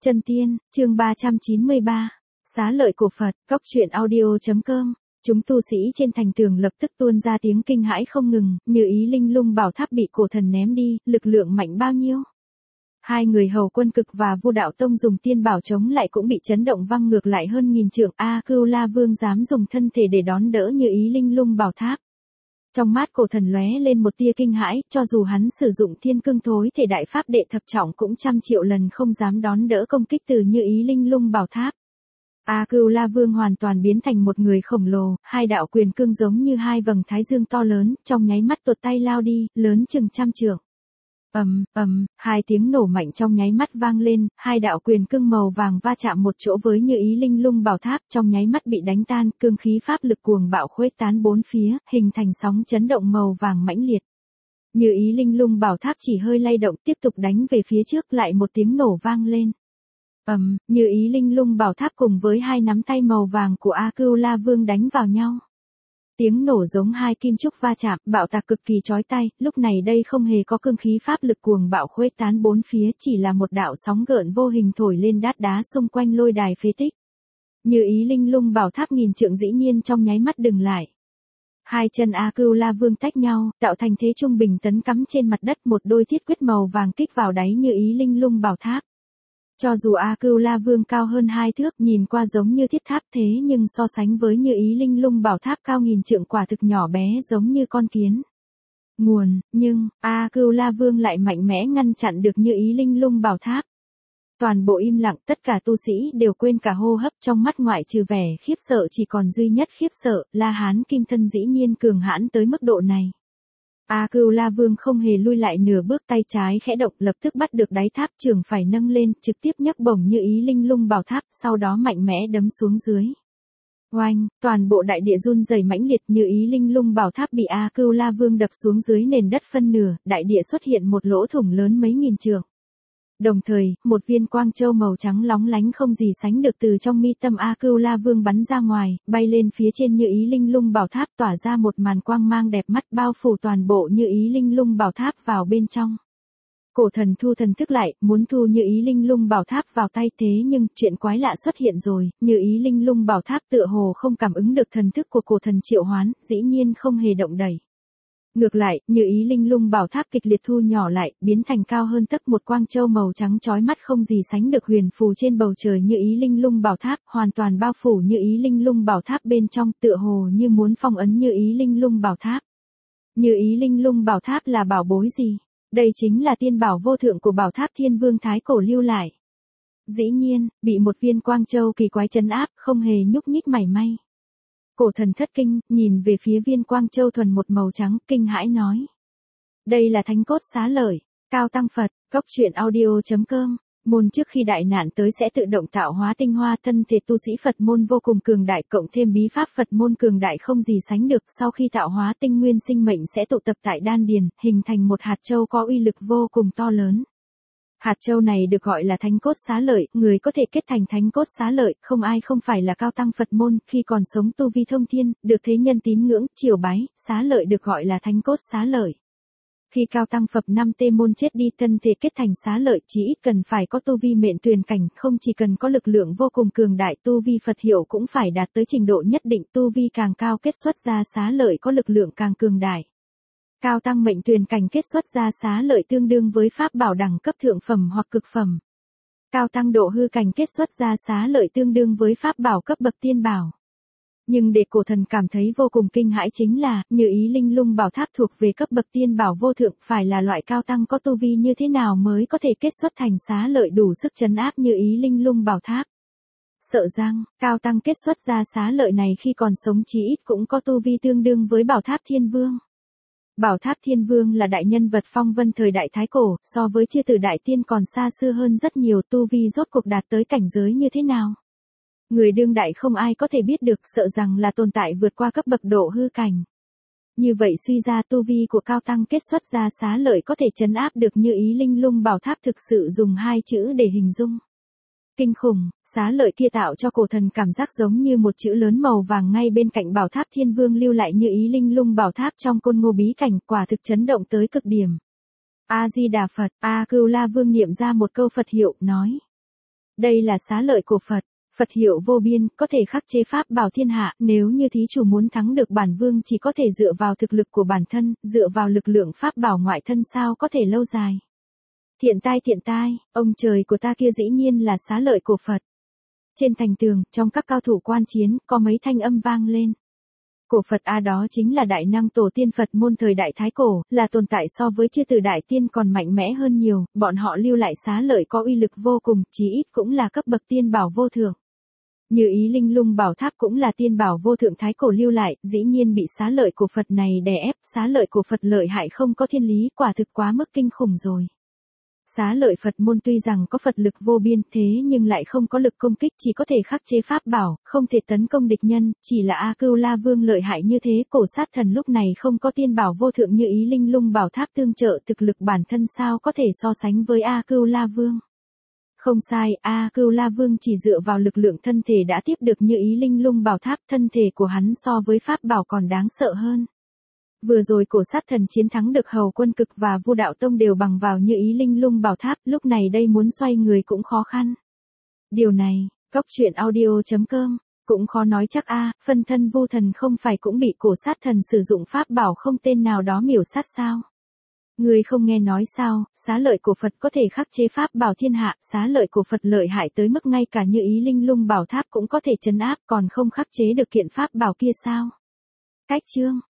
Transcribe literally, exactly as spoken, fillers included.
Chân tiên, chương ba trăm chín mươi ba. Xá lợi của Phật, Cốc truyện audio.com. Chúng tu sĩ trên thành tường lập tức tuôn ra tiếng kinh hãi không ngừng, như ý linh lung bảo tháp bị cổ thần ném đi, lực lượng mạnh bao nhiêu. Hai người hầu quân cực và Vu Đạo Tông dùng tiên bảo chống lại cũng bị chấn động văng ngược lại hơn nghìn trượng. A Cưu La Vương dám dùng thân thể để đón đỡ như ý linh lung bảo tháp. Trong mắt cổ thần lóe lên một tia kinh hãi, cho dù hắn sử dụng thiên cương thối thể đại pháp đệ thập trọng cũng trăm triệu lần không dám đón đỡ công kích từ như ý linh lung bảo tháp. A Cưu La Vương hoàn toàn biến thành một người khổng lồ, hai đạo quyền cương giống như hai vầng thái dương to lớn, trong nháy mắt tuột tay lao đi, lớn chừng trăm trượng. Ầm, ầm, hai tiếng nổ mạnh trong nháy mắt vang lên, hai đạo quyền cương màu vàng va chạm một chỗ với như ý linh lung bảo tháp, trong nháy mắt bị đánh tan, cương khí pháp lực cuồng bạo khuếch tán bốn phía, hình thành sóng chấn động màu vàng mãnh liệt. Như ý linh lung bảo tháp chỉ hơi lay động, tiếp tục đánh về phía trước, lại một tiếng nổ vang lên. Ầm, như ý linh lung bảo tháp cùng với hai nắm tay màu vàng của A Cưu La Vương đánh vào nhau. Tiếng nổ giống hai kim trúc va chạm, bạo tạc cực kỳ chói tai, lúc này đây không hề có cương khí pháp lực cuồng bạo khuếch tán bốn phía, chỉ là một đạo sóng gợn vô hình thổi lên đát đá xung quanh lôi đài phế tích. Như ý linh lung bảo tháp nghìn trượng dĩ nhiên trong nháy mắt dừng lại. Hai chân A Cưu La Vương tách nhau, tạo thành thế trung bình tấn cắm trên mặt đất, một đôi thiết quyết màu vàng kích vào đáy như ý linh lung bảo tháp. Cho dù A Cưu La Vương cao hơn hai thước, nhìn qua giống như thiết tháp thế nhưng so sánh với như ý linh lung bảo tháp cao nghìn trượng quả thực nhỏ bé giống như con kiến. Nguồn, nhưng, A Cưu La Vương lại mạnh mẽ ngăn chặn được như ý linh lung bảo tháp. Toàn bộ im lặng, tất cả tu sĩ đều quên cả hô hấp, trong mắt ngoại trừ vẻ khiếp sợ chỉ còn duy nhất khiếp sợ, La Hán Kim Thân dĩ nhiên cường hãn tới mức độ này. A Cưu La Vương không hề lui lại nửa bước, tay trái khẽ động lập tức bắt được đáy tháp, trường phải nâng lên, trực tiếp nhấc bổng như ý linh lung bảo tháp, sau đó mạnh mẽ đấm xuống dưới. Oanh, toàn bộ đại địa run rẩy mãnh liệt, như ý linh lung bảo tháp bị A Cưu La Vương đập xuống dưới nền đất phân nửa, đại địa xuất hiện một lỗ thủng lớn mấy nghìn trượng. Đồng thời, một viên quang châu màu trắng lóng lánh không gì sánh được từ trong mi tâm A Cưu La Vương bắn ra ngoài, bay lên phía trên như ý linh lung bảo tháp, tỏa ra một màn quang mang đẹp mắt bao phủ toàn bộ như ý linh lung bảo tháp vào bên trong. Cổ thần thu thần thức lại, muốn thu như ý linh lung bảo tháp vào tay, thế nhưng, chuyện quái lạ xuất hiện rồi, như ý linh lung bảo tháp tựa hồ không cảm ứng được thần thức của cổ thần triệu hoán, dĩ nhiên không hề động đẩy. Ngược lại, như ý linh lung bảo tháp kịch liệt thu nhỏ lại, biến thành cao hơn tấc, một quang châu màu trắng chói mắt không gì sánh được huyền phù trên bầu trời như ý linh lung bảo tháp, hoàn toàn bao phủ như ý linh lung bảo tháp bên trong, tựa hồ như muốn phong ấn như ý linh lung bảo tháp. Như ý linh lung bảo tháp là bảo bối gì? Đây chính là tiên bảo vô thượng của bảo tháp Thiên Vương Thái Cổ lưu lại. Dĩ nhiên, bị một viên quang châu kỳ quái trấn áp, không hề nhúc nhích mảy may. Cổ thần thất kinh, nhìn về phía viên quang châu thuần một màu trắng, kinh hãi nói. Đây là thánh cốt xá lợi, Cao Tăng Phật, Cốc truyện audio.com. Môn trước khi đại nạn tới sẽ tự động tạo hóa tinh hoa, thân thể tu sĩ Phật môn vô cùng cường đại, cộng thêm bí pháp Phật môn cường đại không gì sánh được, sau khi tạo hóa tinh nguyên sinh mệnh sẽ tụ tập tại đan điền, hình thành một hạt châu có uy lực vô cùng to lớn. Hạt châu này được gọi là thánh cốt xá lợi, người có thể kết thành thánh cốt xá lợi, không ai không phải là cao tăng Phật môn, khi còn sống tu vi thông thiên, được thế nhân tín ngưỡng, triều bái, xá lợi được gọi là thánh cốt xá lợi. Khi cao tăng Phật năm tê môn chết đi, thân thể kết thành xá lợi, chỉ ít cần phải có tu vi mệnh tuyền cảnh, không chỉ cần có lực lượng vô cùng cường đại, tu vi Phật hiệu cũng phải đạt tới trình độ nhất định, tu vi càng cao kết xuất ra xá lợi có lực lượng càng cường đại. Cao tăng mệnh tuyền cảnh kết xuất ra xá lợi tương đương với pháp bảo đẳng cấp thượng phẩm hoặc cực phẩm. Cao tăng độ hư cảnh kết xuất ra xá lợi tương đương với pháp bảo cấp bậc tiên bảo. Nhưng để cổ thần cảm thấy vô cùng kinh hãi chính là, như ý linh lung bảo tháp thuộc về cấp bậc tiên bảo vô thượng, phải là loại cao tăng có tu vi như thế nào mới có thể kết xuất thành xá lợi đủ sức trấn áp như ý linh lung bảo tháp. Sợ rằng, cao tăng kết xuất ra xá lợi này khi còn sống chí ít cũng có tu vi tương đương với bảo tháp thiên vương. Bảo tháp thiên vương là đại nhân vật phong vân thời đại Thái Cổ, so với chư tử đại tiên còn xa xưa hơn rất nhiều, tu vi rốt cuộc đạt tới cảnh giới như thế nào. Người đương đại không ai có thể biết được, sợ rằng là tồn tại vượt qua cấp bậc độ hư cảnh. Như vậy suy ra tu vi của cao tăng kết xuất ra xá lợi có thể trấn áp được như ý linh lung bảo tháp, thực sự dùng hai chữ để hình dung. Kinh khủng, xá lợi kia tạo cho cổ thần cảm giác giống như một chữ lớn màu vàng ngay bên cạnh bảo tháp thiên vương lưu lại như ý linh lung bảo tháp trong côn ngô bí cảnh, quả thực chấn động tới cực điểm. A Di Đà Phật, A Cưu La Vương niệm ra một câu Phật hiệu, nói. Đây là xá lợi của Phật. Phật hiệu vô biên, có thể khắc chế pháp bảo thiên hạ, nếu như thí chủ muốn thắng được bản vương chỉ có thể dựa vào thực lực của bản thân, dựa vào lực lượng pháp bảo ngoại thân sao có thể lâu dài. Thiện tai thiện tai, ông trời của ta kia dĩ nhiên là xá lợi của Phật. Trên thành tường, trong các cao thủ quan chiến, có mấy thanh âm vang lên. Cổ Phật A đó chính là đại năng tổ tiên Phật môn thời đại Thái Cổ, là tồn tại so với chư từ đại tiên còn mạnh mẽ hơn nhiều, bọn họ lưu lại xá lợi có uy lực vô cùng, chí ít cũng là cấp bậc tiên bảo vô thượng. Như ý linh lung bảo tháp cũng là tiên bảo vô thượng Thái Cổ lưu lại, dĩ nhiên bị xá lợi của Phật này đè ép, xá lợi của Phật lợi hại không có thiên lý, quả thực quá mức kinh khủng rồi. Xá lợi Phật môn tuy rằng có Phật lực vô biên thế nhưng lại không có lực công kích, chỉ có thể khắc chế pháp bảo, không thể tấn công địch nhân, chỉ là A Cưu La Vương lợi hại như thế, cổ sát thần lúc này không có tiên bảo vô thượng như ý linh lung bảo tháp tương trợ, thực lực bản thân sao có thể so sánh với A Cưu La Vương. Không sai, A Cưu La Vương chỉ dựa vào lực lượng thân thể đã tiếp được như ý linh lung bảo tháp, thân thể của hắn so với pháp bảo còn đáng sợ hơn. Vừa rồi cổ sát thần chiến thắng được Hầu Quân Cực và Vu Đạo Tông đều bằng vào như ý linh lung bảo tháp, lúc này đây muốn xoay người cũng khó khăn. Điều này, Cốc Truyện Audio chấm com, cũng khó nói chắc a, phân thân Vu Thần không phải cũng bị cổ sát thần sử dụng pháp bảo không tên nào đó miểu sát sao? Người không nghe nói sao, xá lợi của Phật có thể khắc chế pháp bảo thiên hạ, xá lợi của Phật lợi hại tới mức ngay cả như ý linh lung bảo tháp cũng có thể trấn áp, còn không khắc chế được kiện pháp bảo kia sao? Cách chương